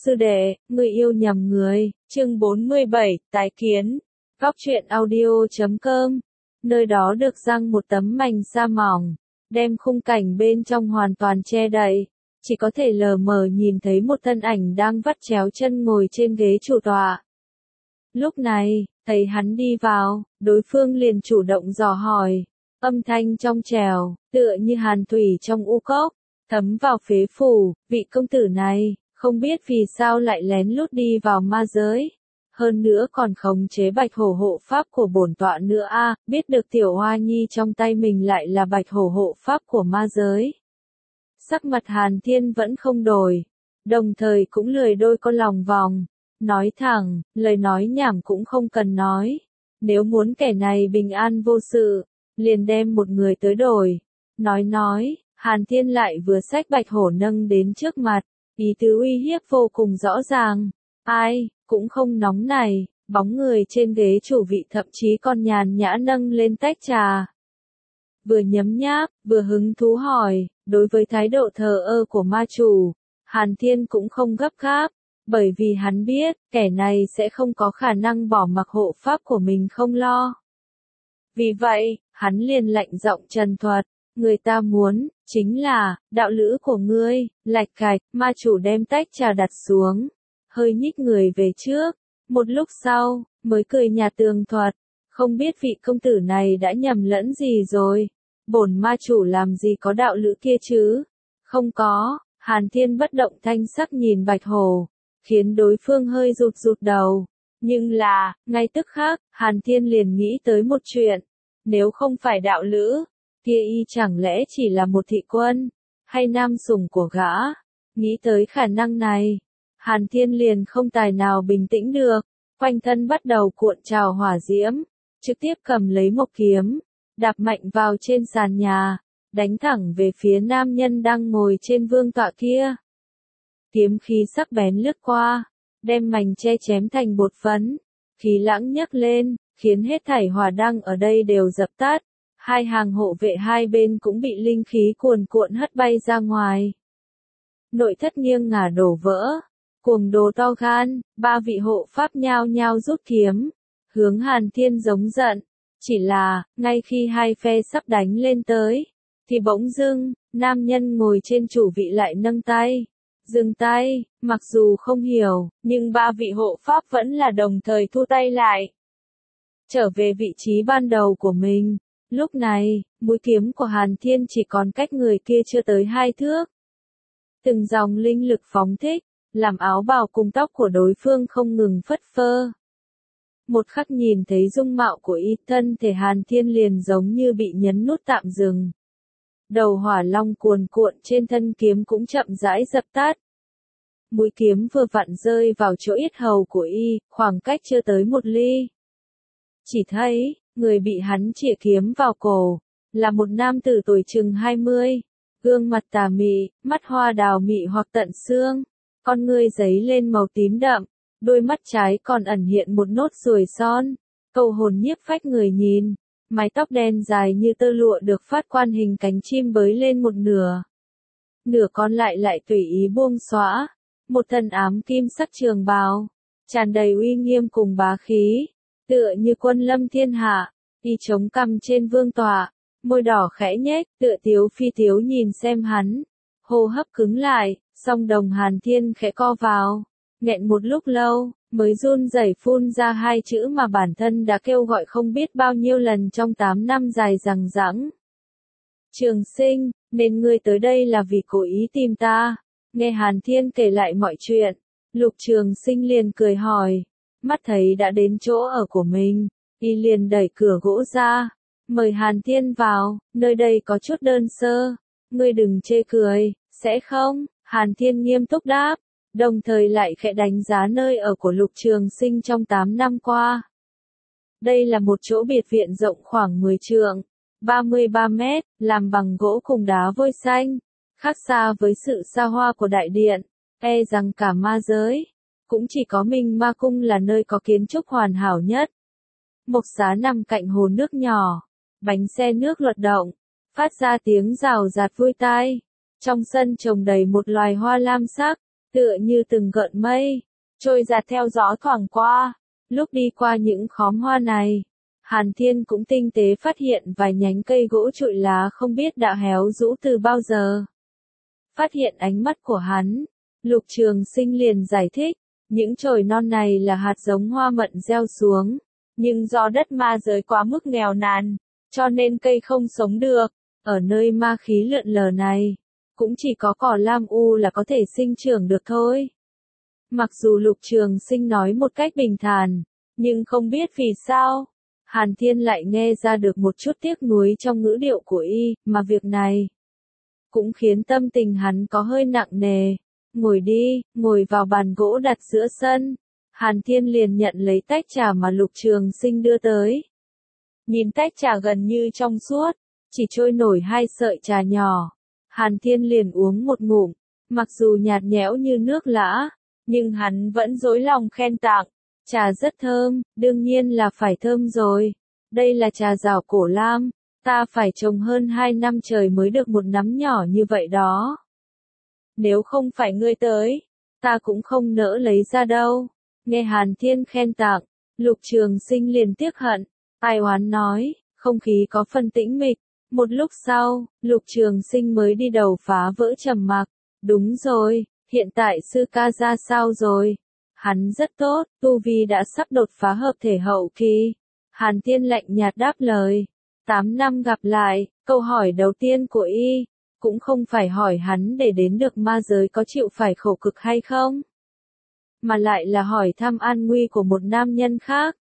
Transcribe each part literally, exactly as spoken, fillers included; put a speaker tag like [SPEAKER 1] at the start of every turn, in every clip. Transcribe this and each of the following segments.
[SPEAKER 1] Sư đệ, người yêu nhầm người, chương bốn mươi bảy, tái kiến. Góc truyện audio chấm com. Nơi đó được răng một tấm mành sa mỏng, đem khung cảnh bên trong hoàn toàn che đậy. Chỉ có thể lờ mờ nhìn thấy một thân ảnh đang vắt chéo chân ngồi trên ghế chủ tọa. Lúc này, thấy hắn đi vào, đối phương liền chủ động dò hỏi. Âm thanh trong trèo, tựa như hàn thủy trong u cốc, thấm vào phế phủ. Vị công tử này, không biết vì sao lại lén lút đi vào ma giới. Hơn nữa còn khống chế bạch hổ hộ pháp của bổn tọa nữa a à, biết được tiểu hoa nhi trong tay mình lại là bạch hổ hộ pháp của ma giới. Sắc mặt Hàn Thiên vẫn không đổi, đồng thời cũng lười đôi con lòng vòng, nói thẳng, lời nói nhảm cũng không cần nói. Nếu muốn kẻ này bình an vô sự, liền đem một người tới đổi. Nói nói, Hàn Thiên lại vừa xách bạch hổ nâng đến trước mặt, ý tứ uy hiếp vô cùng rõ ràng. Ai, cũng không nóng này, bóng người trên ghế chủ vị thậm chí còn nhàn nhã nâng lên tách trà. Vừa nhấm nháp, vừa hứng thú hỏi, đối với thái độ thờ ơ của ma chủ, Hàn Thiên cũng không gấp gáp, bởi vì hắn biết, kẻ này sẽ không có khả năng bỏ mặc hộ pháp của mình không lo. Vì vậy, hắn liền lạnh giọng trần thuật, người ta muốn, chính là, đạo lữ của ngươi. Lạch cạch, ma chủ đem tách trà đặt xuống, hơi nhích người về trước, một lúc sau, mới cười nhạt tường thuật, không biết vị công tử này đã nhầm lẫn gì rồi, bổn ma chủ làm gì có đạo lữ kia chứ, không có. Hàn Thiên bất động thanh sắc nhìn bạch hổ, khiến đối phương hơi rụt rụt đầu, nhưng là, ngay tức khắc, Hàn Thiên liền nghĩ tới một chuyện, nếu không phải đạo lữ, kia y chẳng lẽ chỉ là một thị quân, hay nam sủng của gã. Nghĩ tới khả năng này, Hàn Thiên liền không tài nào bình tĩnh được, quanh thân bắt đầu cuộn trào hỏa diễm, trực tiếp cầm lấy một kiếm, đạp mạnh vào trên sàn nhà, đánh thẳng về phía nam nhân đang ngồi trên vương tọa kia. Kiếm khí sắc bén lướt qua, đem mành che chém thành bột phấn, khí lãng nhấc lên, khiến hết thảy hỏa đăng ở đây đều dập tắt. Hai hàng hộ vệ hai bên cũng bị linh khí cuồn cuộn hất bay ra ngoài. Nội thất nghiêng ngả đổ vỡ, cuồng đồ to gan, ba vị hộ pháp nhao nhao rút kiếm, hướng Hàn Thiên giống giận. Chỉ là, ngay khi hai phe sắp đánh lên tới, thì bỗng dưng, nam nhân ngồi trên chủ vị lại nâng tay, dừng tay. Mặc dù không hiểu, nhưng ba vị hộ pháp vẫn là đồng thời thu tay lại, trở về vị trí ban đầu của mình. Lúc này, mũi kiếm của Hàn Thiên chỉ còn cách người kia chưa tới hai thước. Từng dòng linh lực phóng thích, làm áo bào cùng tóc của đối phương không ngừng phất phơ. Một khắc nhìn thấy dung mạo của y, thân thể Hàn Thiên liền giống như bị nhấn nút tạm dừng. Đầu hỏa long cuồn cuộn trên thân kiếm cũng chậm rãi dập tắt. Mũi kiếm vừa vặn rơi vào chỗ yết hầu của y, khoảng cách chưa tới một ly. Chỉ thấy, người bị hắn chĩa kiếm vào cổ, là một nam tử tuổi chừng hai mươi, gương mặt tà mị, mắt hoa đào mị hoặc tận xương, con ngươi giấy lên màu tím đậm, đôi mắt trái còn ẩn hiện một nốt ruồi son, câu hồn nhiếp phách người nhìn, mái tóc đen dài như tơ lụa được phát quan hình cánh chim bới lên một nửa, nửa còn lại lại tùy ý buông xõa, một thân ám kim sắc trường bào, tràn đầy uy nghiêm cùng bá khí. Tựa như quân lâm thiên hạ, y chống cằm trên vương tọa, môi đỏ khẽ nhếch, tựa tiếu phi tiếu nhìn xem hắn, hô hấp cứng lại, song đồng Hàn Thiên khẽ co vào, nghẹn một lúc lâu, mới run rẩy phun ra hai chữ mà bản thân đã kêu gọi không biết bao nhiêu lần trong tám năm dài dằng dẵng. Trường Sinh, nên ngươi tới đây là vì cố ý tìm ta. Nghe Hàn Thiên kể lại mọi chuyện, Lục Trường Sinh liền cười hỏi. Mắt thấy đã đến chỗ ở của mình, y liền đẩy cửa gỗ ra, mời Hàn Thiên vào, nơi đây có chút đơn sơ, ngươi đừng chê cười, sẽ không? Hàn Thiên nghiêm túc đáp, đồng thời lại khẽ đánh giá nơi ở của Lục Trường Sinh trong tám năm qua. Đây là một chỗ biệt viện rộng khoảng mười trượng, ba mươi ba mét, làm bằng gỗ cùng đá vôi xanh, khác xa với sự xa hoa của đại điện, e rằng cả ma giới. Cũng chỉ có mình ma cung là nơi có kiến trúc hoàn hảo nhất. Mộc xá nằm cạnh hồ nước nhỏ, bánh xe nước luật động, phát ra tiếng rào rạt vui tai. Trong sân trồng đầy một loài hoa lam sắc, tựa như từng gợn mây, trôi giạt theo gió thoảng qua. Lúc đi qua những khóm hoa này, Hàn Thiên cũng tinh tế phát hiện vài nhánh cây gỗ trụi lá không biết đã héo rũ từ bao giờ. Phát hiện ánh mắt của hắn, Lục Trường Sinh liền giải thích, những chồi non này là hạt giống hoa mận gieo xuống, nhưng do đất ma giới quá mức nghèo nàn, cho nên cây không sống được. Ở nơi ma khí lượn lờ này, cũng chỉ có cỏ lam u là có thể sinh trưởng được thôi. Mặc dù Lục Trường Sinh nói một cách bình thản, nhưng không biết vì sao, Hàn Thiên lại nghe ra được một chút tiếc nuối trong ngữ điệu của y, mà việc này cũng khiến tâm tình hắn có hơi nặng nề. Ngồi đi, ngồi vào bàn gỗ đặt giữa sân. Hàn Thiên liền nhận lấy tách trà mà Lục Trường Sinh đưa tới. Nhìn tách trà gần như trong suốt, chỉ trôi nổi hai sợi trà nhỏ. Hàn Thiên liền uống một ngụm, mặc dù nhạt nhẽo như nước lã, nhưng hắn vẫn dối lòng khen tặng. Trà rất thơm, đương nhiên là phải thơm rồi. Đây là trà rào cổ lam, ta phải trồng hơn hai năm trời mới được một nắm nhỏ như vậy đó. Nếu không phải ngươi tới, ta cũng không nỡ lấy ra đâu. Nghe Hàn Thiên khen tặng, Lục Trường Sinh liền tiếc hận, ai oán nói, không khí có phần tĩnh mịch. Một lúc sau, Lục Trường Sinh mới đi đầu phá vỡ trầm mặc. Đúng rồi, hiện tại sư ca ra sao rồi? Hắn rất tốt, tu vi đã sắp đột phá hợp thể hậu kỳ. Hàn Thiên lạnh nhạt đáp lời. Tám năm gặp lại, câu hỏi đầu tiên của y, cũng không phải hỏi hắn để đến được ma giới có chịu phải khổ cực hay không, mà lại là hỏi thăm an nguy của một nam nhân khác.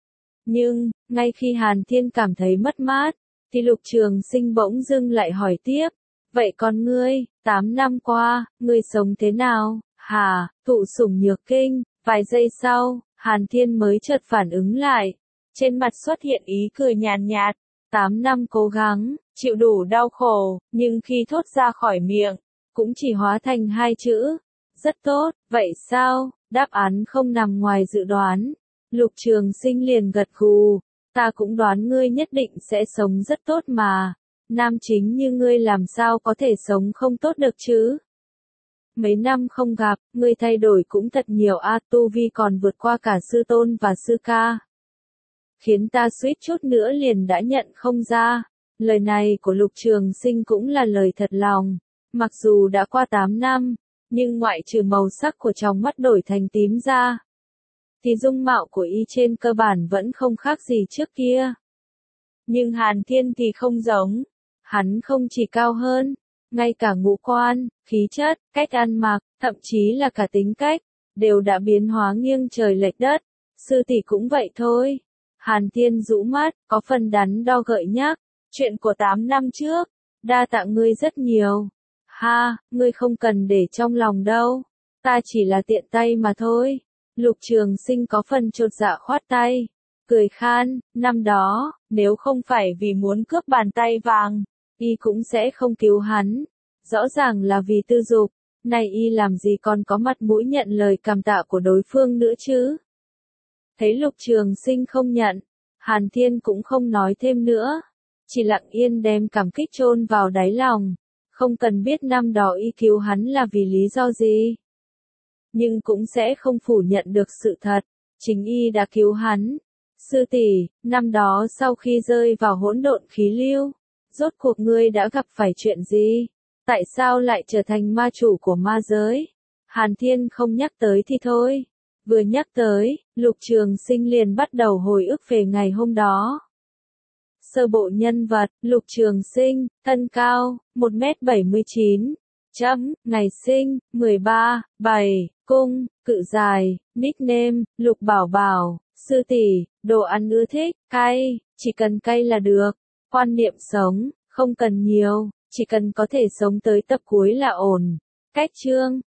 [SPEAKER 1] Nhưng, ngay khi Hàn Thiên cảm thấy mất mát, thì Lục Trường Sinh bỗng dưng lại hỏi tiếp, vậy còn ngươi, tám năm qua, ngươi sống thế nào? Hà, thụ sủng nhược kinh. Vài giây sau, Hàn Thiên mới chợt phản ứng lại, trên mặt xuất hiện ý cười nhàn nhạt. Tám năm cố gắng, chịu đủ đau khổ, nhưng khi thốt ra khỏi miệng, cũng chỉ hóa thành hai chữ. Rất tốt, vậy sao? Đáp án không nằm ngoài dự đoán. Lục Trường Sinh liền gật gù, ta cũng đoán ngươi nhất định sẽ sống rất tốt mà. Nam chính như ngươi làm sao có thể sống không tốt được chứ? Mấy năm không gặp, ngươi thay đổi cũng thật nhiều a, tu vi còn vượt qua cả sư tôn và sư ca. Khiến ta suýt chút nữa liền đã nhận không ra. Lời này của Lục Trường Sinh cũng là lời thật lòng. Mặc dù đã qua tám năm, nhưng ngoại trừ màu sắc của trong mắt đổi thành tím ra, thì dung mạo của y trên cơ bản vẫn không khác gì trước kia. Nhưng Hàn Thiên thì không giống. Hắn không chỉ cao hơn, ngay cả ngũ quan, khí chất, cách ăn mặc, thậm chí là cả tính cách, đều đã biến hóa nghiêng trời lệch đất. Sư tỷ cũng vậy thôi. Hàn Thiên rũ mắt, có phần đắn đo gợi nhắc, chuyện của tám năm trước, đa tạ ngươi rất nhiều. Ha, ngươi không cần để trong lòng đâu, ta chỉ là tiện tay mà thôi. Lục Trường Sinh có phần chột dạ khoát tay, cười khan, năm đó, nếu không phải vì muốn cướp bàn tay vàng, y cũng sẽ không cứu hắn. Rõ ràng là vì tư dục, này y làm gì còn có mặt mũi nhận lời cảm tạ của đối phương nữa chứ. Thấy Lục Trường Sinh không nhận, Hàn Thiên cũng không nói thêm nữa, chỉ lặng yên đem cảm kích chôn vào đáy lòng, không cần biết năm đó y cứu hắn là vì lý do gì. Nhưng cũng sẽ không phủ nhận được sự thật, chính y đã cứu hắn. Sư tỷ, năm đó sau khi rơi vào hỗn độn khí lưu, rốt cuộc ngươi đã gặp phải chuyện gì? Tại sao lại trở thành ma chủ của ma giới? Hàn Thiên không nhắc tới thì thôi. Vừa nhắc tới, Lục Trường Sinh liền bắt đầu hồi ức về ngày hôm đó. Sơ bộ nhân vật, Lục Trường Sinh, thân cao, một mét bảy mươi chín, chấm, ngày sinh, mười ba, bảy, cung, cự dài, nickname, Lục Bảo Bảo, sư tỷ, đồ ăn ưa thích, cay, chỉ cần cay là được. Quan niệm sống, không cần nhiều, chỉ cần có thể sống tới tập cuối là ổn. Cách chương